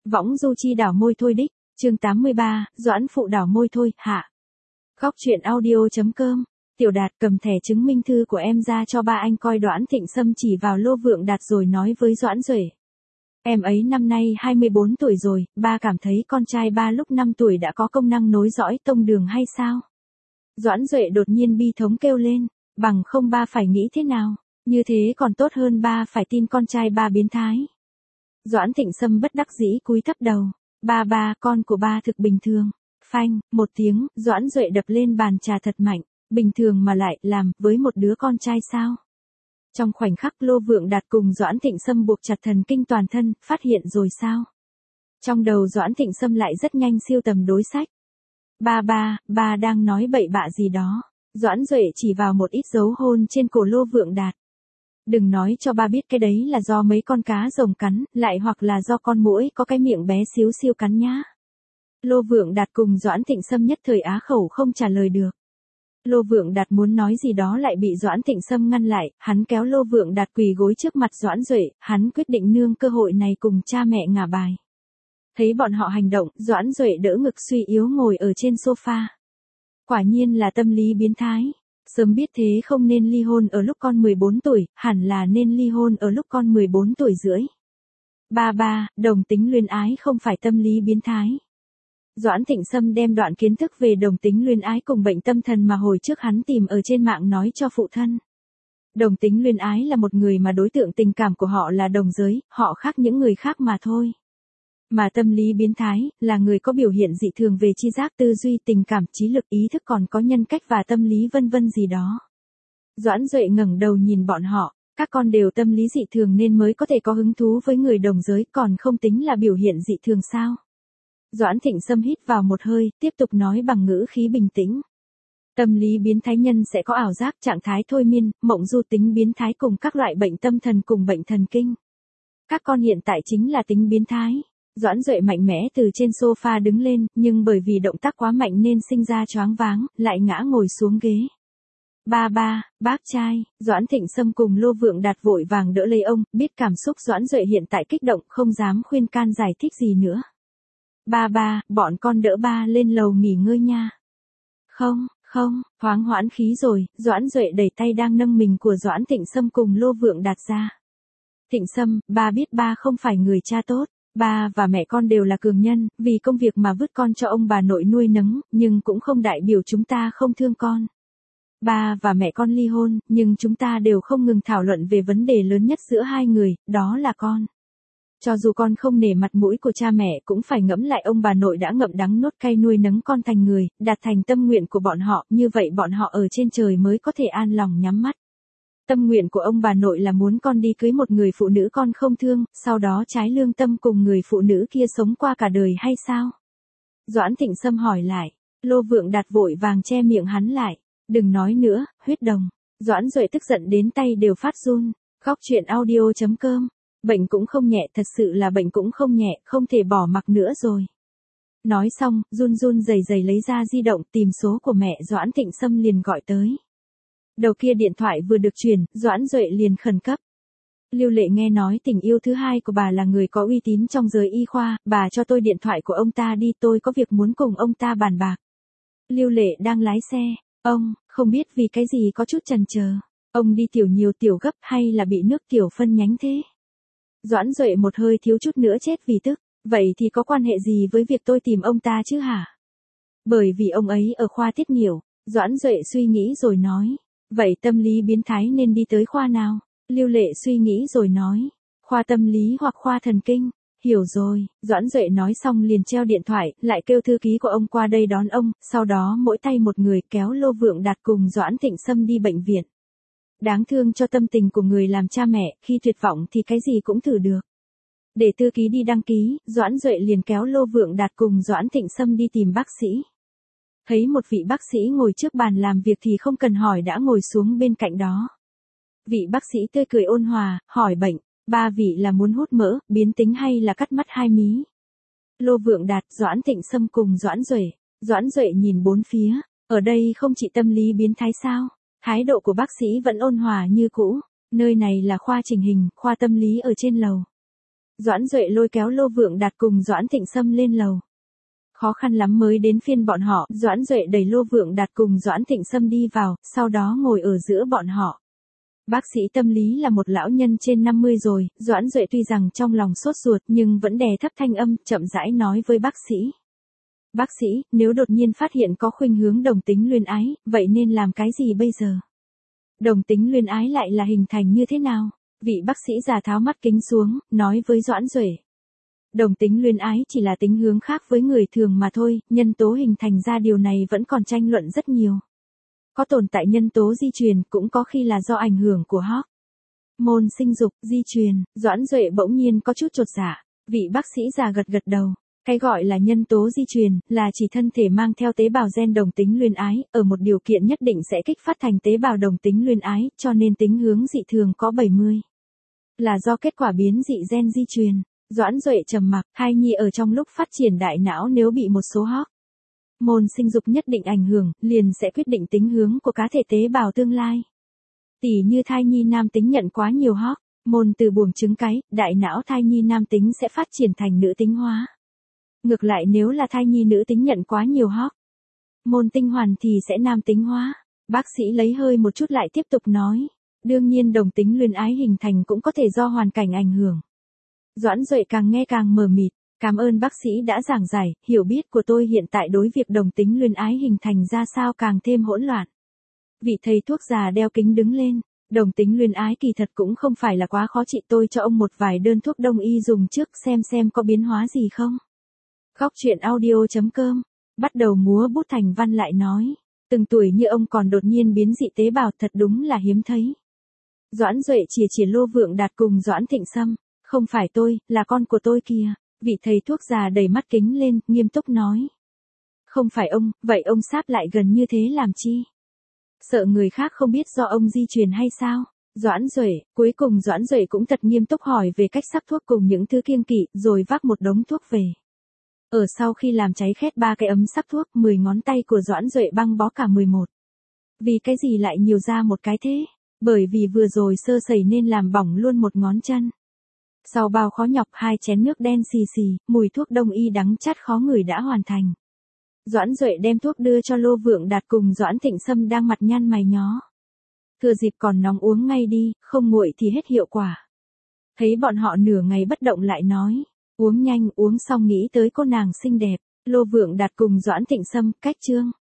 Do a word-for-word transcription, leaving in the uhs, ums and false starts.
Võng du chi đảo môi thôi đích, chương tám mươi ba, Doãn phụ đảo môi thôi, hạ. Góc truyện audio.com, Tiểu Đạt cầm thẻ chứng minh thư của em ra cho ba anh coi. Doãn Thịnh Sâm chỉ vào Lô Vượng Đạt rồi nói với Doãn Duệ. Em ấy năm nay hai mươi bốn tuổi rồi, ba cảm thấy con trai ba lúc năm tuổi đã có công năng nối dõi tông đường hay sao? Doãn Duệ đột nhiên bi thống kêu lên, bằng không ba phải nghĩ thế nào, như thế còn tốt hơn ba phải tin con trai ba biến thái. Doãn Thịnh Sâm bất đắc dĩ cúi thấp đầu, ba ba, con của ba thực bình thường. Phanh, một tiếng, Doãn Duệ đập lên bàn trà thật mạnh, bình thường mà lại làm với một đứa con trai sao? Trong khoảnh khắc Lô Vượng Đạt cùng Doãn Thịnh Sâm buộc chặt thần kinh toàn thân, phát hiện rồi sao? Trong đầu Doãn Thịnh Sâm lại rất nhanh siêu tầm đối sách. Ba ba, ba đang nói bậy bạ gì đó. Doãn Duệ chỉ vào một ít dấu hôn trên cổ Lô Vượng Đạt. Đừng nói cho ba biết cái đấy là do mấy con cá rồng cắn, lại hoặc là do con muỗi có cái miệng bé xíu xiu cắn nhá. Lô Vượng Đạt cùng Doãn Thịnh Sâm nhất thời á khẩu không trả lời được. Lô Vượng Đạt muốn nói gì đó lại bị Doãn Thịnh Sâm ngăn lại, hắn kéo Lô Vượng Đạt quỳ gối trước mặt Doãn Duệ, hắn quyết định nương cơ hội này cùng cha mẹ ngả bài. Thấy bọn họ hành động, Doãn Duệ đỡ ngực suy yếu ngồi ở trên sofa. Quả nhiên là tâm lý biến thái. Sớm biết thế không nên ly hôn ở lúc con mười bốn tuổi, hẳn là nên ly hôn ở lúc con mười bốn tuổi rưỡi. Ba ba, đồng tính luyến ái không phải tâm lý biến thái. Doãn Thịnh Sâm đem đoạn kiến thức về đồng tính luyến ái cùng bệnh tâm thần mà hồi trước hắn tìm ở trên mạng nói cho phụ thân. Đồng tính luyến ái là một người mà đối tượng tình cảm của họ là đồng giới, họ khác những người khác mà thôi. Mà tâm lý biến thái, là người có biểu hiện dị thường về tri giác, tư duy, tình cảm, trí lực, ý thức, còn có nhân cách và tâm lý vân vân gì đó. Doãn Duệ ngẩng đầu nhìn bọn họ, các con đều tâm lý dị thường nên mới có thể có hứng thú với người đồng giới, còn không tính là biểu hiện dị thường sao? Doãn Thịnh Sâm hít vào một hơi, tiếp tục nói bằng ngữ khí bình tĩnh. Tâm lý biến thái nhân sẽ có ảo giác, trạng thái thôi miên, mộng du, tính biến thái cùng các loại bệnh tâm thần cùng bệnh thần kinh. Các con hiện tại chính là tính biến thái. Doãn Duệ mạnh mẽ từ trên sofa đứng lên, nhưng bởi vì động tác quá mạnh nên sinh ra choáng váng, lại ngã ngồi xuống ghế. Ba ba, bác trai, Doãn Thịnh Sâm cùng Lô Vượng Đạt vội vàng đỡ lấy ông, biết cảm xúc Doãn Duệ hiện tại kích động, không dám khuyên can giải thích gì nữa. Ba ba, bọn con đỡ ba lên lầu nghỉ ngơi nha. Không, không, thoáng hoãn khí rồi, Doãn Duệ đẩy tay đang nâng mình của Doãn Thịnh Sâm cùng Lô Vượng Đạt ra. Thịnh Sâm, ba biết ba không phải người cha tốt. Ba và mẹ con đều là cường nhân, vì công việc mà vứt con cho ông bà nội nuôi nấng, nhưng cũng không đại biểu chúng ta không thương con. Ba và mẹ con ly hôn, nhưng chúng ta đều không ngừng thảo luận về vấn đề lớn nhất giữa hai người, đó là con. Cho dù con không nể mặt mũi của cha mẹ cũng phải ngẫm lại ông bà nội đã ngậm đắng nuốt cay nuôi nấng con thành người, đạt thành tâm nguyện của bọn họ, như vậy bọn họ ở trên trời mới có thể an lòng nhắm mắt. Tâm nguyện của ông bà nội là muốn con đi cưới một người phụ nữ con không thương, sau đó trái lương tâm cùng người phụ nữ kia sống qua cả đời hay sao? Doãn Thịnh Sâm hỏi lại. Lô Vượng Đạt vội vàng che miệng hắn lại. Đừng nói nữa, huyết đồng. Doãn Duệ tức giận đến tay đều phát run. Góc truyện audio.com. Bệnh cũng không nhẹ, thật sự là bệnh cũng không nhẹ, không thể bỏ mặc nữa rồi. Nói xong, run run rẩy rẩy lấy ra di động tìm số của mẹ Doãn Thịnh Sâm liền gọi tới. Đầu kia điện thoại vừa được truyền, Doãn Duệ liền khẩn cấp. Lưu Lệ nghe nói tình yêu thứ hai của bà là người có uy tín trong giới y khoa, bà cho tôi điện thoại của ông ta đi, tôi có việc muốn cùng ông ta bàn bạc. Lưu Lệ đang lái xe, ông, không biết vì cái gì có chút chần chờ. Ông đi tiểu nhiều tiểu gấp hay là bị nước tiểu phân nhánh thế? Doãn Duệ một hơi thiếu chút nữa chết vì tức, vậy thì có quan hệ gì với việc tôi tìm ông ta chứ hả? Bởi vì ông ấy ở khoa tiết niệu, Doãn Duệ suy nghĩ rồi nói. Vậy tâm lý biến thái nên đi tới khoa nào? Lưu Lệ suy nghĩ rồi nói. Khoa tâm lý hoặc khoa thần kinh. Hiểu rồi, Doãn Duệ nói xong liền treo điện thoại, lại kêu thư ký của ông qua đây đón ông, sau đó mỗi tay một người kéo Lô Vượng Đạt cùng Doãn Thịnh Sâm đi bệnh viện. Đáng thương cho tâm tình của người làm cha mẹ, khi tuyệt vọng thì cái gì cũng thử được. Để thư ký đi đăng ký, Doãn Duệ liền kéo Lô Vượng Đạt cùng Doãn Thịnh Sâm đi tìm bác sĩ. Thấy một vị bác sĩ ngồi trước bàn làm việc thì không cần hỏi đã ngồi xuống bên cạnh đó. Vị bác sĩ tươi cười ôn hòa, hỏi bệnh, ba vị là muốn hút mỡ, biến tính hay là cắt mắt hai mí? Lô Vượng Đạt, Doãn Thịnh Sâm cùng Doãn Duệ. Doãn Duệ nhìn bốn phía, ở đây không chỉ tâm lý biến thái sao? Thái độ của bác sĩ vẫn ôn hòa như cũ, nơi này là khoa chỉnh hình, khoa tâm lý ở trên lầu. Doãn Duệ lôi kéo Lô Vượng Đạt cùng Doãn Thịnh Sâm lên lầu. Khó khăn lắm mới đến phiên bọn họ, Doãn Duệ đẩy Lô Vượng Đạt cùng Doãn Thịnh Sâm đi vào, sau đó ngồi ở giữa bọn họ. Bác sĩ tâm lý là một lão nhân trên năm mươi rồi, Doãn Duệ tuy rằng trong lòng sốt ruột nhưng vẫn đè thấp thanh âm, chậm rãi nói với bác sĩ. Bác sĩ, nếu đột nhiên phát hiện có khuynh hướng đồng tính luyến ái, vậy nên làm cái gì bây giờ? Đồng tính luyến ái lại là hình thành như thế nào? Vị bác sĩ già tháo mắt kính xuống, nói với Doãn Duệ. Đồng tính luyến ái chỉ là tính hướng khác với người thường mà thôi, nhân tố hình thành ra điều này vẫn còn tranh luận rất nhiều. Có tồn tại nhân tố di truyền, cũng có khi là do ảnh hưởng của hormone sinh dục, di truyền. Doãn Duệ bỗng nhiên có chút chột dạ. Vị bác sĩ già gật gật đầu. Cái gọi là nhân tố di truyền, là chỉ thân thể mang theo tế bào gen đồng tính luyến ái, ở một điều kiện nhất định sẽ kích phát thành tế bào đồng tính luyến ái, cho nên tính hướng dị thường có bảy mươi. Là do kết quả biến dị gen di truyền. Doãn Duệ trầm mặc, thai nhi ở trong lúc phát triển đại não nếu bị một số hormone sinh dục nhất định ảnh hưởng, liền sẽ quyết định tính hướng của cá thể tế bào tương lai. Tỉ như thai nhi nam tính nhận quá nhiều hormone từ buồng trứng cái, đại não thai nhi nam tính sẽ phát triển thành nữ tính hóa. Ngược lại nếu là thai nhi nữ tính nhận quá nhiều hormone tinh hoàn thì sẽ nam tính hóa. Bác sĩ lấy hơi một chút lại tiếp tục nói. Đương nhiên đồng tính luyến ái hình thành cũng có thể do hoàn cảnh ảnh hưởng. Doãn Duệ càng nghe càng mờ mịt. Cảm ơn bác sĩ đã giảng giải, hiểu biết của tôi hiện tại đối việc đồng tính luyến ái hình thành ra sao càng thêm hỗn loạn. Vị thầy thuốc già đeo kính đứng lên. Đồng tính luyến ái kỳ thật cũng không phải là quá khó trị, tôi cho ông một vài đơn thuốc đông y dùng trước xem xem có biến hóa gì không. Khóc chuyện audio chấm com, bắt đầu múa bút thành văn lại nói. Từng tuổi như ông còn đột nhiên biến dị tế bào thật đúng là hiếm thấy. Doãn Duệ chìa chìa Lô Vượng Đạt cùng Doãn Thịnh Sâm. Không phải tôi, là con của tôi kìa. Vị thầy thuốc già đẩy mắt kính lên, nghiêm túc nói. Không phải ông, vậy ông sáp lại gần như thế làm chi? Sợ người khác không biết do ông di truyền hay sao? Doãn Duệ, cuối cùng Doãn Duệ cũng thật nghiêm túc hỏi về cách sắc thuốc cùng những thứ kiêng kỵ, rồi vác một đống thuốc về. Ở sau khi làm cháy khét ba cái ấm sắc thuốc, mười ngón tay của Doãn Duệ băng bó cả mười một. Vì cái gì lại nhiều ra một cái thế? Bởi vì vừa rồi sơ sẩy nên làm bỏng luôn một ngón chân. Sau bao khó nhọc hai chén nước đen xì xì, mùi thuốc đông y đắng chát khó ngửi đã hoàn thành. Doãn Duệ đem thuốc đưa cho Lô Vượng Đạt cùng Doãn Thịnh Sâm đang mặt nhăn mày nhó. Thừa dịp còn nóng uống ngay đi, không nguội thì hết hiệu quả. Thấy bọn họ nửa ngày bất động lại nói. Uống nhanh, uống xong nghĩ tới cô nàng xinh đẹp. Lô Vượng Đạt cùng Doãn Thịnh Sâm, cách chương.